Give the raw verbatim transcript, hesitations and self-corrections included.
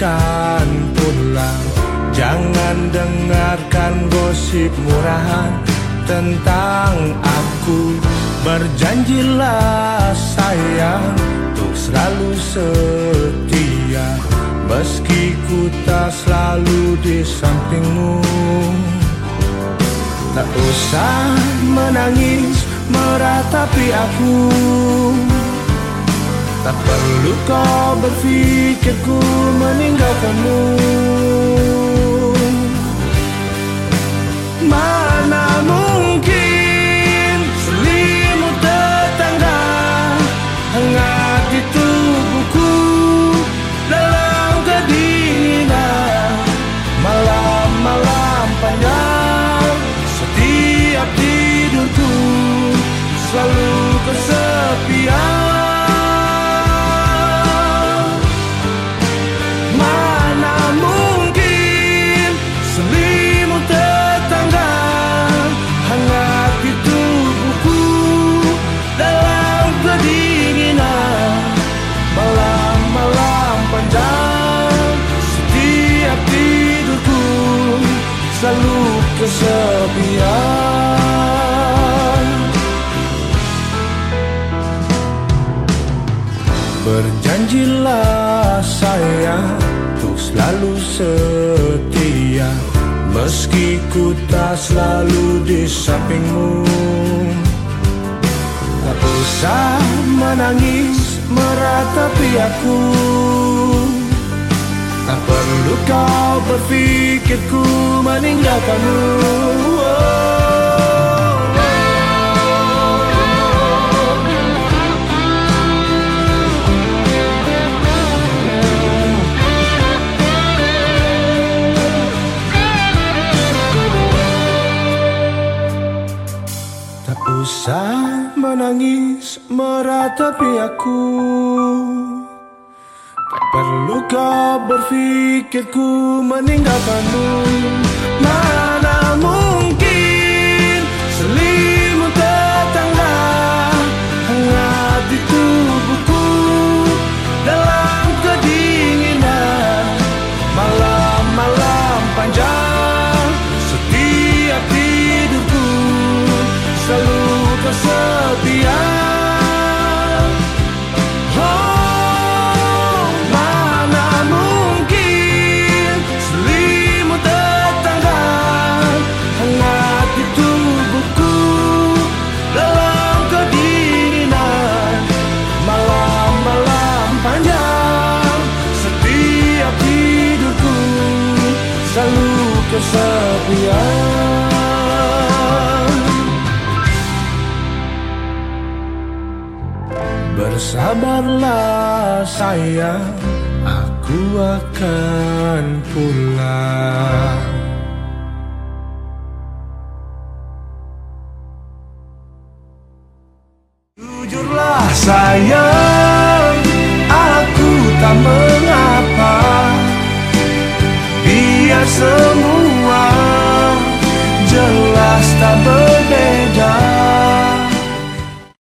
akan pulang. Jangan dengarkan gosip murahan tentang aku. Berjanjilah sayang untuk selalu setia, meski ku tak selalu di sampingmu. Tak usah menangis meratapi aku, tak perlu kau berpikir ku meninggalkanmu. Mana mungkin selimut tetangga hangat di tubuhku dalam kedinginan malam-malam panjang. Setiap tidurku selalu kesepian. Selalu kesepian. Berjanjilah sayang untuk selalu setia, meski ku tak selalu di sampingmu. Tak usah menangis meratapi aku, tak perlu kau berpikir ku meninggalkanmu. Tak usah menangis meratapi aku, tak perlu kau berpikir ku meninggalkanmu. Mana mungkin selimut tetangga hangat di tubuhku dalam kedinginan malam-malam panjang. Setiap tidurku selalu kesepian. Kesepian. Bersabarlah sayang, aku akan pulang. Jujurlah sayang, aku tak mengapa, biar semua